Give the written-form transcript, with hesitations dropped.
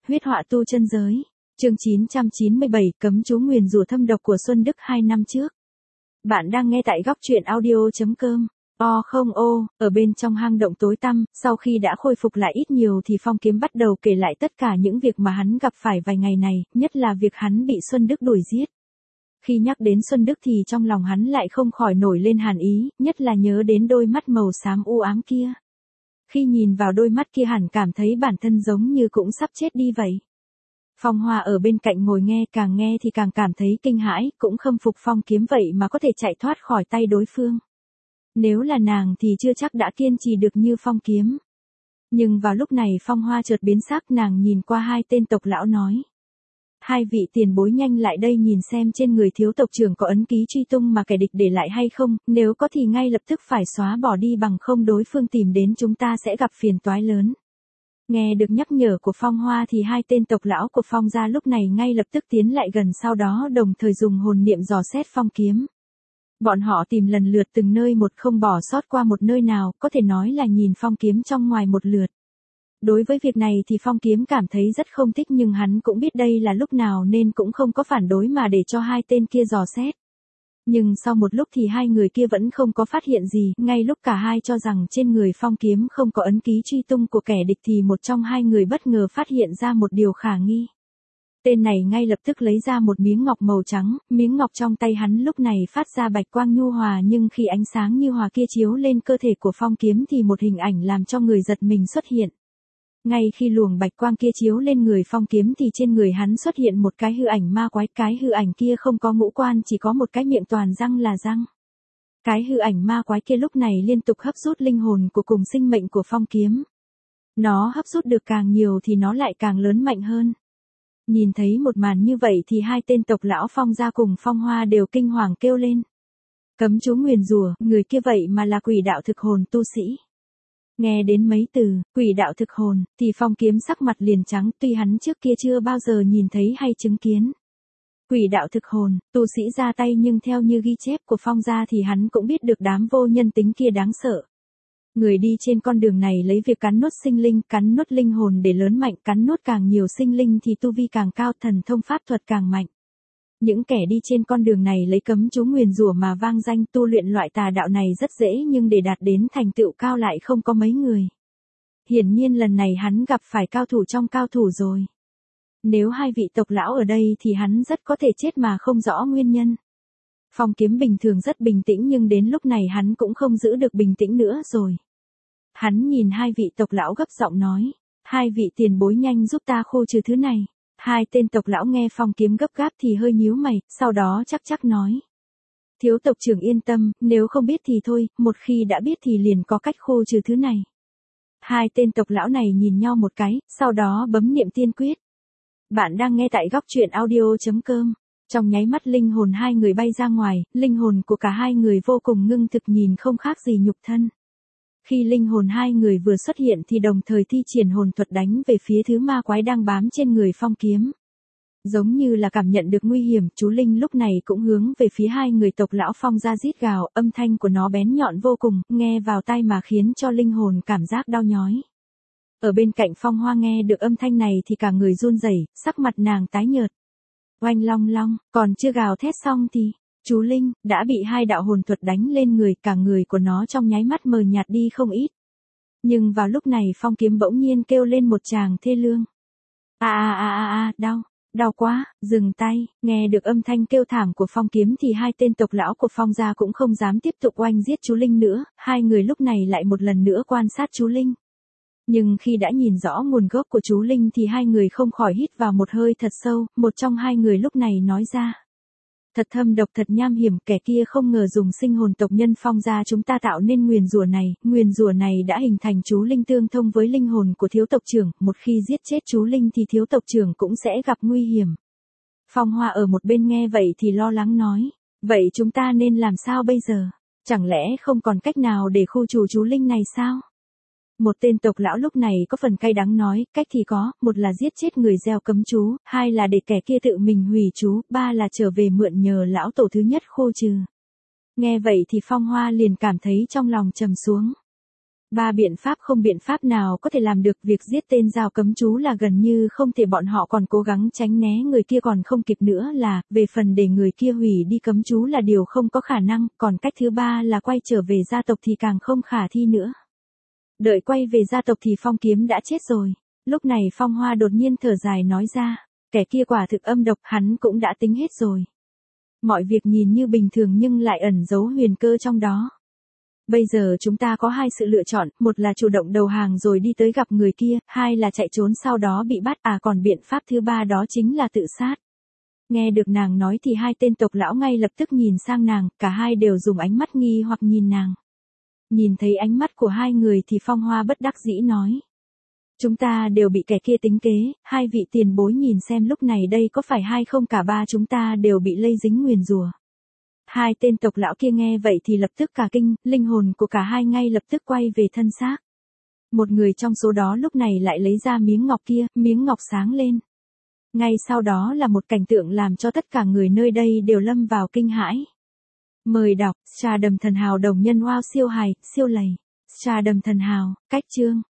Huyết họa tu chân giới. Chương 997, cấm chú nguyền rủa thâm độc của Xuân Đức 2 năm trước. Bạn đang nghe tại góc truyện audio.com. Ở bên trong hang động tối tăm, sau khi đã khôi phục lại ít nhiều thì Phong Kiếm bắt đầu kể lại tất cả những việc mà hắn gặp phải vài ngày này, nhất là việc hắn bị Xuân Đức đuổi giết. Khi nhắc đến Xuân Đức thì trong lòng hắn lại không khỏi nổi lên hàn ý, nhất là nhớ đến đôi mắt màu xám u ám kia. Khi nhìn vào đôi mắt kia hẳn cảm thấy bản thân giống như cũng sắp chết đi vậy. Phong Hoa ở bên cạnh ngồi nghe thì càng cảm thấy kinh hãi, cũng khâm phục Phong Kiếm vậy mà có thể chạy thoát khỏi tay đối phương. Nếu là nàng thì chưa chắc đã kiên trì được như Phong Kiếm. Nhưng vào lúc này Phong Hoa chợt biến sắc, nàng nhìn qua hai tên tộc lão nói. Hai vị tiền bối nhanh lại đây nhìn xem trên người thiếu tộc trưởng có ấn ký truy tung mà kẻ địch để lại hay không, nếu có thì ngay lập tức phải xóa bỏ đi, bằng không đối phương tìm đến chúng ta sẽ gặp phiền toái lớn. Nghe được nhắc nhở của Phong Hoa thì hai tên tộc lão của Phong gia lúc này ngay lập tức tiến lại gần, sau đó đồng thời dùng hồn niệm dò xét Phong Kiếm. Bọn họ tìm lần lượt từng nơi một, không bỏ sót qua một nơi nào, có thể nói là nhìn Phong Kiếm trong ngoài một lượt. Đối với việc này thì Phong Kiếm cảm thấy rất không thích, nhưng hắn cũng biết đây là lúc nào nên cũng không có phản đối mà để cho hai tên kia dò xét. Nhưng sau một lúc thì hai người kia vẫn không có phát hiện gì, ngay lúc cả hai cho rằng trên người Phong Kiếm không có ấn ký truy tung của kẻ địch thì một trong hai người bất ngờ phát hiện ra một điều khả nghi. Tên này ngay lập tức lấy ra một miếng ngọc màu trắng, miếng ngọc trong tay hắn lúc này phát ra bạch quang nhu hòa, nhưng khi ánh sáng như hòa kia chiếu lên cơ thể của Phong Kiếm thì một hình ảnh làm cho người giật mình xuất hiện. Ngay khi luồng bạch quang kia chiếu lên người Phong Kiếm thì trên người hắn xuất hiện một cái hư ảnh ma quái, cái hư ảnh kia không có ngũ quan, chỉ có một cái miệng toàn răng là răng. Cái hư ảnh ma quái kia lúc này liên tục hấp rút linh hồn của cùng sinh mệnh của Phong Kiếm. Nó hấp rút được càng nhiều thì nó lại càng lớn mạnh hơn. Nhìn thấy một màn như vậy thì hai tên tộc lão Phong gia cùng Phong Hoa đều kinh hoàng kêu lên. Cấm chú nguyền rủa, người kia vậy mà là quỷ đạo thực hồn tu sĩ. Nghe đến mấy từ, quỷ đạo thực hồn, thì Phong Kiếm sắc mặt liền trắng, tuy hắn trước kia chưa bao giờ nhìn thấy hay chứng kiến. Quỷ đạo thực hồn, tu sĩ ra tay, nhưng theo như ghi chép của Phong gia thì hắn cũng biết được đám vô nhân tính kia đáng sợ. Người đi trên con đường này lấy việc cắn nuốt sinh linh, cắn nuốt linh hồn để lớn mạnh, cắn nuốt càng nhiều sinh linh thì tu vi càng cao, thần thông pháp thuật càng mạnh. Những kẻ đi trên con đường này lấy cấm chú nguyền rủa mà vang danh, tu luyện loại tà đạo này rất dễ, nhưng để đạt đến thành tựu cao lại không có mấy người. Hiển nhiên lần này hắn gặp phải cao thủ trong cao thủ rồi. Nếu hai vị tộc lão ở đây thì hắn rất có thể chết mà không rõ nguyên nhân. Phong Kiếm bình thường rất bình tĩnh, nhưng đến lúc này hắn cũng không giữ được bình tĩnh nữa rồi. Hắn nhìn hai vị tộc lão gấp giọng nói, hai vị tiền bối nhanh giúp ta khô trừ thứ này. Hai tên tộc lão nghe Phong Kiếm gấp gáp thì hơi nhíu mày, sau đó chắc nói. Thiếu tộc trưởng yên tâm, nếu không biết thì thôi, một khi đã biết thì liền có cách khô trừ thứ này. Hai tên tộc lão này nhìn nhau một cái, sau đó bấm niệm tiên quyết. Bạn đang nghe tại góc truyện audio.com. Trong nháy mắt linh hồn hai người bay ra ngoài, linh hồn của cả hai người vô cùng ngưng thực, nhìn không khác gì nhục thân. Khi linh hồn hai người vừa xuất hiện thì đồng thời thi triển hồn thuật đánh về phía thứ ma quái đang bám trên người Phong Kiếm. Giống như là cảm nhận được nguy hiểm, chú linh lúc này cũng hướng về phía hai người tộc lão Phong ra rít gào, âm thanh của nó bén nhọn vô cùng, nghe vào tai mà khiến cho linh hồn cảm giác đau nhói. Ở bên cạnh Phong Hoa nghe được âm thanh này thì cả người run rẩy, sắc mặt nàng tái nhợt. Oanh long long, còn chưa gào thét xong thì chú linh đã bị hai đạo hồn thuật đánh lên người, cả người của nó trong nháy mắt mờ nhạt đi không ít. Nhưng vào lúc này Phong Kiếm bỗng nhiên kêu lên một tràng thê lương. Đau, đau quá, dừng tay. Nghe được âm thanh kêu thảm của Phong Kiếm thì hai tên tộc lão của Phong gia cũng không dám tiếp tục oanh giết chú linh nữa, hai người lúc này lại một lần nữa quan sát chú linh. Nhưng khi đã nhìn rõ nguồn gốc của chú linh thì hai người không khỏi hít vào một hơi thật sâu, một trong hai người lúc này nói ra. Thật thâm độc, thật nham hiểm, kẻ kia không ngờ dùng sinh hồn tộc nhân Phong gia chúng ta tạo nên nguyền rủa này đã hình thành chú linh tương thông với linh hồn của thiếu tộc trưởng, một khi giết chết chú linh thì thiếu tộc trưởng cũng sẽ gặp nguy hiểm. Phong Hoa ở một bên nghe vậy thì lo lắng nói, vậy chúng ta nên làm sao bây giờ? Chẳng lẽ không còn cách nào để khu trừ chú linh này sao? Một tên tộc lão lúc này có phần cay đắng nói, cách thì có, một là giết chết người gieo cấm chú, hai là để kẻ kia tự mình hủy chú, ba là trở về mượn nhờ lão tổ thứ nhất khô trừ. Nghe vậy thì Phong Hoa liền cảm thấy trong lòng trầm xuống. Ba biện pháp không biện pháp nào có thể làm được, việc giết tên Giao cấm chú là gần như không thể, bọn họ còn cố gắng tránh né người kia còn không kịp nữa là, về phần để người kia hủy đi cấm chú là điều không có khả năng, còn cách thứ ba là quay trở về gia tộc thì càng không khả thi nữa. Đợi quay về gia tộc thì Phong Kiếm đã chết rồi. Lúc này Phong Hoa đột nhiên thở dài nói ra, kẻ kia quả thực âm độc, hắn cũng đã tính hết rồi. Mọi việc nhìn như bình thường nhưng lại ẩn giấu huyền cơ trong đó. Bây giờ chúng ta có hai sự lựa chọn, một là chủ động đầu hàng rồi đi tới gặp người kia, hai là chạy trốn sau đó bị bắt, còn biện pháp thứ ba đó chính là tự sát. Nghe được nàng nói thì hai tên tộc lão ngay lập tức nhìn sang nàng, cả hai đều dùng ánh mắt nghi hoặc nhìn nàng. Nhìn thấy ánh mắt của hai người thì Phong Hoa bất đắc dĩ nói. Chúng ta đều bị kẻ kia tính kế, hai vị tiền bối nhìn xem lúc này đây có phải hay không cả ba chúng ta đều bị lây dính nguyền rủa. Hai tên tộc lão kia nghe vậy thì lập tức cả kinh, linh hồn của cả hai ngay lập tức quay về thân xác. Một người trong số đó lúc này lại lấy ra miếng ngọc kia, miếng ngọc sáng lên. Ngay sau đó là một cảnh tượng làm cho tất cả người nơi đây đều lâm vào kinh hãi. Mời đọc, Trà Đầm Thần Hào đồng nhân wow siêu hài, siêu lầy. Trà Đầm Thần Hào, cách chương.